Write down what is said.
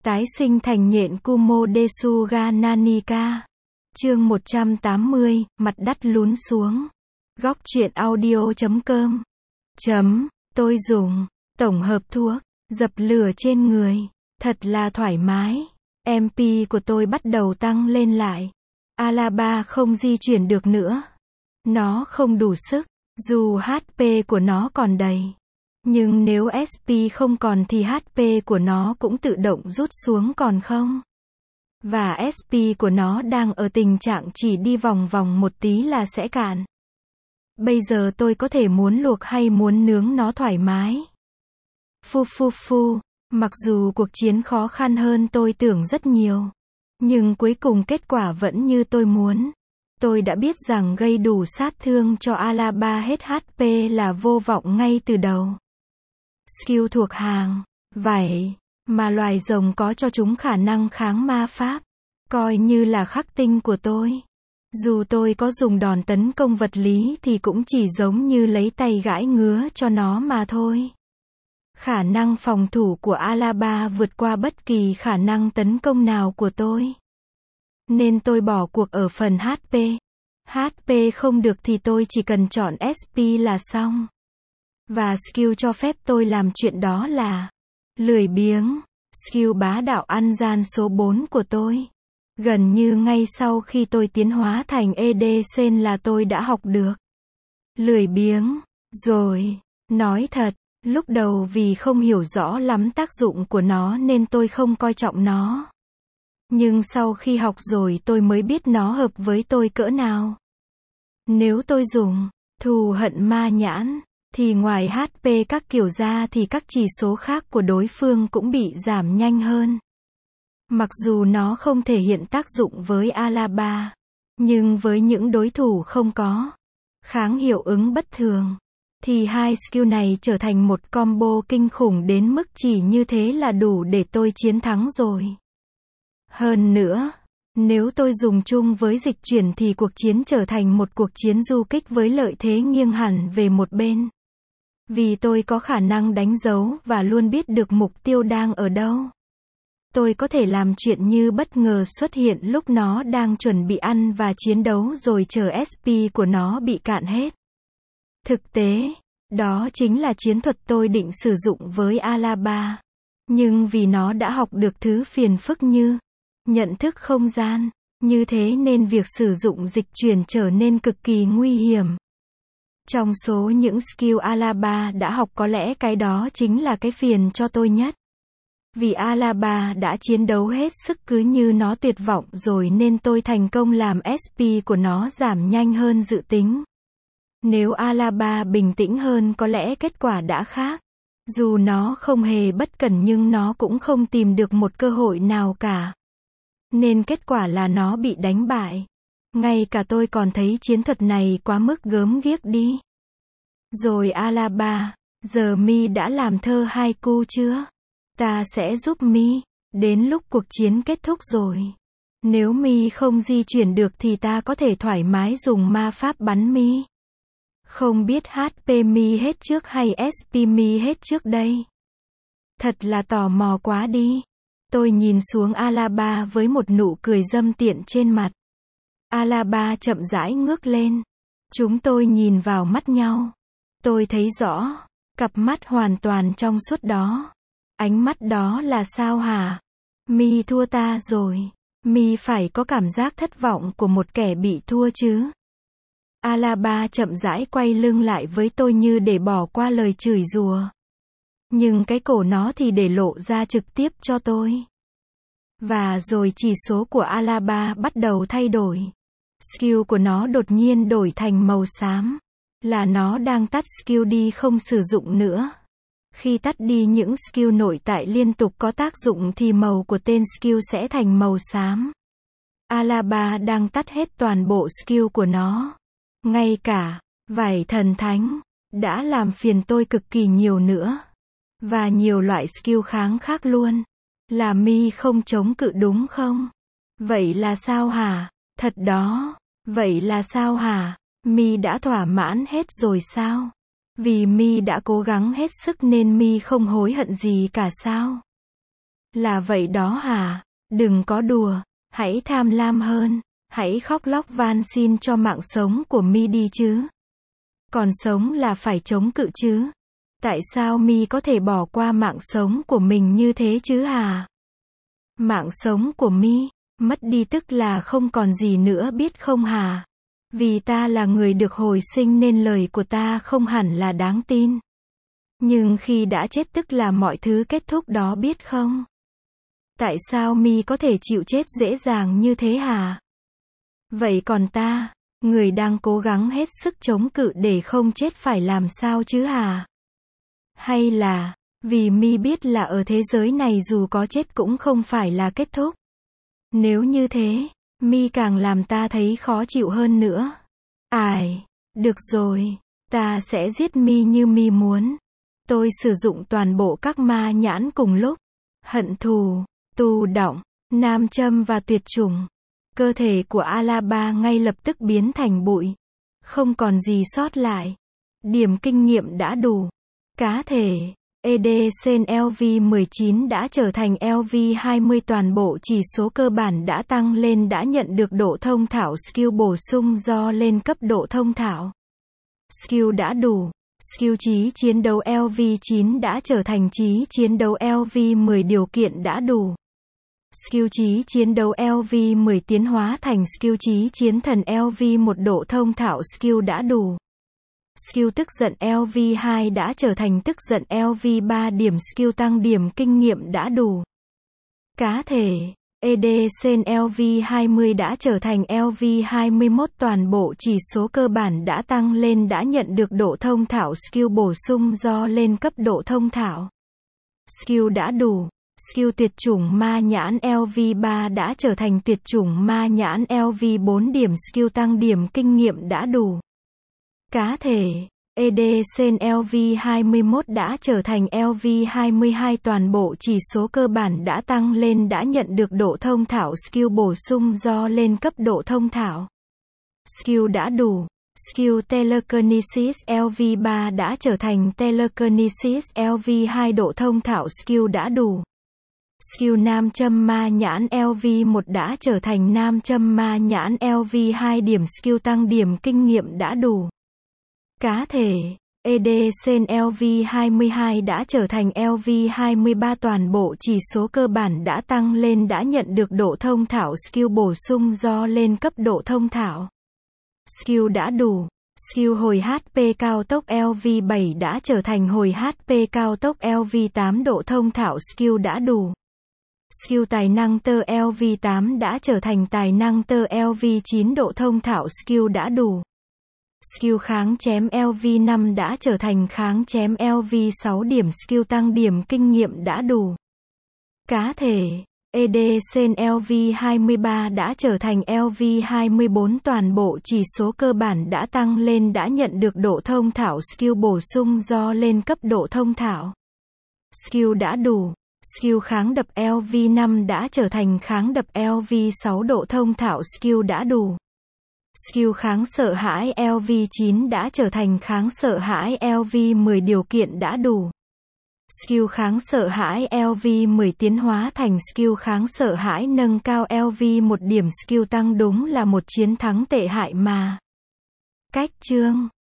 Tái sinh thành nhện Kumo Desuga Nanika. Chương 180, mặt đắt lún xuống. Góc truyện audio.com. Tôi dùng tổng hợp thuốc dập lửa trên người, thật là thoải mái. MP của tôi bắt đầu tăng lên lại. Alaba không di chuyển được nữa. Nó không đủ sức, dù HP của nó còn đầy. Nhưng nếu SP không còn thì HP của nó cũng tự động rút xuống còn không. Và SP của nó đang ở tình trạng chỉ đi vòng vòng một tí là sẽ cạn. Bây giờ tôi có thể muốn luộc hay muốn nướng nó thoải mái. Mặc dù cuộc chiến khó khăn hơn tôi tưởng rất nhiều. Nhưng cuối cùng kết quả vẫn như tôi muốn. Tôi đã biết rằng gây đủ sát thương cho Alaba hết HP là vô vọng ngay từ đầu. Skill thuộc hàng, vậy mà loài rồng có cho chúng khả năng kháng ma pháp. Coi như là khắc tinh của tôi. Dù tôi có dùng đòn tấn công vật lý thì cũng chỉ giống như lấy tay gãi ngứa cho nó mà thôi. Khả năng phòng thủ của Alaba vượt qua bất kỳ khả năng tấn công nào của tôi. Nên tôi bỏ cuộc ở phần HP. HP không được thì tôi chỉ cần chọn SP là xong. Và skill cho phép tôi làm chuyện đó là lười biếng. Skill bá đạo ăn gian số 4 của tôi. Gần như ngay sau khi tôi tiến hóa thành ED-Sen là tôi đã học được lười biếng rồi. Nói thật, lúc đầu vì không hiểu rõ lắm tác dụng của nó nên tôi không coi trọng nó. Nhưng sau khi học rồi tôi mới biết nó hợp với tôi cỡ nào. Nếu tôi dùng thù hận ma nhãn, thì ngoài HP các kiểu ra thì các chỉ số khác của đối phương cũng bị giảm nhanh hơn. Mặc dù nó không thể hiện tác dụng với Alaba, nhưng với những đối thủ không có kháng hiệu ứng bất thường, thì hai skill này trở thành một combo kinh khủng đến mức chỉ như thế là đủ để tôi chiến thắng rồi. Hơn nữa, nếu tôi dùng chung với dịch chuyển thì cuộc chiến trở thành một cuộc chiến du kích với lợi thế nghiêng hẳn về một bên. Vì tôi có khả năng đánh dấu và luôn biết được mục tiêu đang ở đâu. Tôi có thể làm chuyện như bất ngờ xuất hiện lúc nó đang chuẩn bị ăn và chiến đấu rồi chờ SP của nó bị cạn hết. Thực tế, đó chính là chiến thuật tôi định sử dụng với Alaba. Nhưng vì nó đã học được thứ phiền phức như nhận thức không gian, như thế nên việc sử dụng dịch chuyển trở nên cực kỳ nguy hiểm. Trong số những skill Alaba đã học có lẽ cái đó chính là cái phiền cho tôi nhất. Vì Alaba đã chiến đấu hết sức cứ như nó tuyệt vọng rồi nên tôi thành công làm SP của nó giảm nhanh hơn dự tính. Nếu Alaba bình tĩnh hơn có lẽ kết quả đã khác. Dù nó không hề bất cẩn nhưng nó cũng không tìm được một cơ hội nào cả. Nên kết quả là nó bị đánh bại. Ngay cả tôi còn thấy chiến thuật này quá mức gớm ghiếc đi. Rồi Alaba, giờ mi đã làm thơ haiku chưa? Ta sẽ giúp mi, đến lúc cuộc chiến kết thúc rồi. Nếu mi không di chuyển được thì ta có thể thoải mái dùng ma pháp bắn mi. Không biết HP mi hết trước hay SP mi hết trước đây? Thật là tò mò quá đi. Tôi nhìn xuống Alaba với một nụ cười dâm tiện trên mặt. Alaba chậm rãi ngước lên. Chúng tôi nhìn vào mắt nhau. Tôi thấy rõ, cặp mắt hoàn toàn trong suốt đó. Ánh mắt đó là sao hả? Mi thua ta rồi. Mi phải có cảm giác thất vọng của một kẻ bị thua chứ. Alaba chậm rãi quay lưng lại với tôi như để bỏ qua lời chửi rủa. Nhưng cái cổ nó thì để lộ ra trực tiếp cho tôi. Và rồi chỉ số của Alaba bắt đầu thay đổi. Skill của nó đột nhiên đổi thành màu xám. Là nó đang tắt skill đi không sử dụng nữa. Khi tắt đi những skill nội tại liên tục có tác dụng thì màu của tên skill sẽ thành màu xám. Alaba đang tắt hết toàn bộ skill của nó. Ngay cả vảy thần thánh đã làm phiền tôi cực kỳ nhiều nữa. Và nhiều loại skill kháng khác luôn. Là mi không chống cự đúng không? Vậy là sao hả? Thật đó. Vậy là sao hả? Mi đã thỏa mãn hết rồi sao? Vì mi đã cố gắng hết sức nên mi không hối hận gì cả sao? Là vậy đó hả? Đừng có đùa. Hãy tham lam hơn. Hãy khóc lóc van xin cho mạng sống của mi đi chứ. Còn sống là phải chống cự chứ. Tại sao mi có thể bỏ qua mạng sống của mình như thế chứ hả? Mạng sống của mi mất đi tức là không còn gì nữa biết không hả? Vì ta là người được hồi sinh nên lời của ta không hẳn là đáng tin. Nhưng khi đã chết tức là mọi thứ kết thúc đó biết không? Tại sao mi có thể chịu chết dễ dàng như thế hả? Vậy còn ta, người đang cố gắng hết sức chống cự để không chết phải làm sao chứ hả? Hay là, vì mi biết là ở thế giới này dù có chết cũng không phải là kết thúc. Nếu như thế, mi càng làm ta thấy khó chịu hơn nữa. Ải, được rồi, ta sẽ giết mi như mi muốn. Tôi sử dụng toàn bộ các ma nhãn cùng lúc. Hận thù, tù đọng, nam châm và tuyệt chủng. Cơ thể của Alaba ngay lập tức biến thành bụi. Không còn gì sót lại. Điểm kinh nghiệm đã đủ. Cá thể Edesen LV19 đã trở thành LV20, toàn bộ chỉ số cơ bản đã tăng lên, đã nhận được độ thông thạo skill bổ sung do lên cấp độ thông thạo. Skill đã đủ. Skill trí chiến đấu LV9 đã trở thành trí chiến đấu LV10, điều kiện đã đủ. Skill trí chiến đấu LV10 tiến hóa thành skill trí chiến thần LV1, độ thông thạo skill đã đủ. Skill tức giận LV2 đã trở thành tức giận LV3, điểm skill tăng điểm kinh nghiệm đã đủ. Cá thể Edesen LV20 đã trở thành LV21, toàn bộ chỉ số cơ bản đã tăng lên, đã nhận được độ thông thạo skill bổ sung do lên cấp độ thông thạo. Skill đã đủ. Skill tuyệt chủng ma nhãn LV3 đã trở thành tuyệt chủng ma nhãn LV4, điểm skill tăng điểm kinh nghiệm đã đủ. Cá thể Edesen LV21 đã trở thành LV22, toàn bộ chỉ số cơ bản đã tăng lên, đã nhận được độ thông thạo skill bổ sung do lên cấp độ thông thạo. Skill đã đủ. Skill Telekinesis LV3 đã trở thành Telekinesis LV2, độ thông thạo skill đã đủ. Skill nam châm ma nhãn LV1 đã trở thành nam châm ma nhãn LV2, điểm skill tăng điểm kinh nghiệm đã đủ. Cá thể Edesen LV22 đã trở thành LV23, toàn bộ chỉ số cơ bản đã tăng lên, đã nhận được độ thông thạo skill bổ sung do lên cấp độ thông thạo. Skill đã đủ. Skill hồi HP cao tốc LV7 đã trở thành hồi HP cao tốc LV8, độ thông thạo skill đã đủ. Skill tài năng tơ LV8 đã trở thành tài năng tơ LV9, độ thông thạo skill đã đủ. Skill kháng chém LV5 đã trở thành kháng chém LV6, điểm skill tăng điểm kinh nghiệm đã đủ. Cá thể Edesen LV23 đã trở thành LV24, toàn bộ chỉ số cơ bản đã tăng lên, đã nhận được độ thông thạo skill bổ sung do lên cấp độ thông thạo. Skill đã đủ. Skill kháng đập LV5 đã trở thành kháng đập LV6, độ thông thạo skill đã đủ. Skill kháng sợ hãi LV9 đã trở thành kháng sợ hãi LV10, điều kiện đã đủ. Skill kháng sợ hãi LV10 tiến hóa thành skill kháng sợ hãi nâng cao LV1, điểm skill tăng, đúng là một chiến thắng tệ hại mà. Cách chương